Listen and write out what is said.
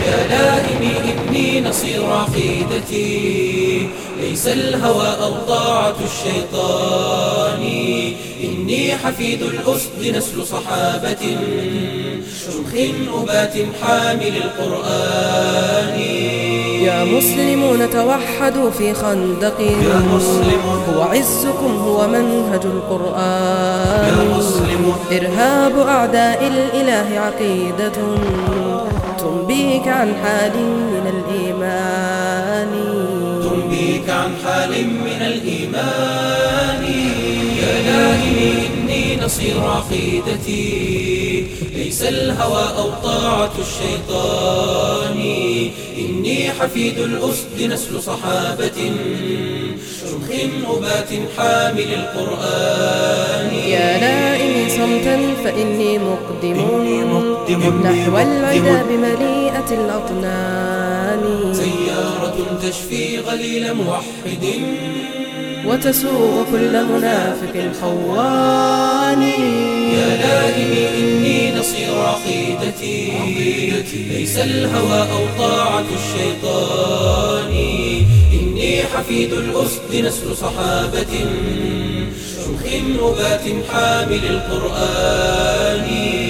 يا لائمي إني نصير عقيدتي ليس الهوى أو طاعة الشيطان، إني حفيد الأسد نسل صحابة شمخ أبات حامل القرآن. يا مسلمون توحدوا في خندق، يا مسلمون هو عزكم هو منهج القرآن. يا مسلمون إرهاب أعداء الإله عقيدة تنبيك عن حال من الإيمان، تنبيك عن حال من الإيمان. يا لائمي إني نصير عقيدتي ليس الهوى أو طاعة الشيطان، إني حفيد الأسد نسل صحابة شمخ أبات حامل القرآن. يا لائمي صمتا فإني مقدم نحو العدا بمليئة الأطنان، سيارة تشفي غليل موحد وتسوق كل منافق خوان. يا لائمي إني نصير عقيدتي ليس الهوى أو طاعة الشيطان، إني حفيد الأسد نسل صحابة شمخ أبات حامل القرآن.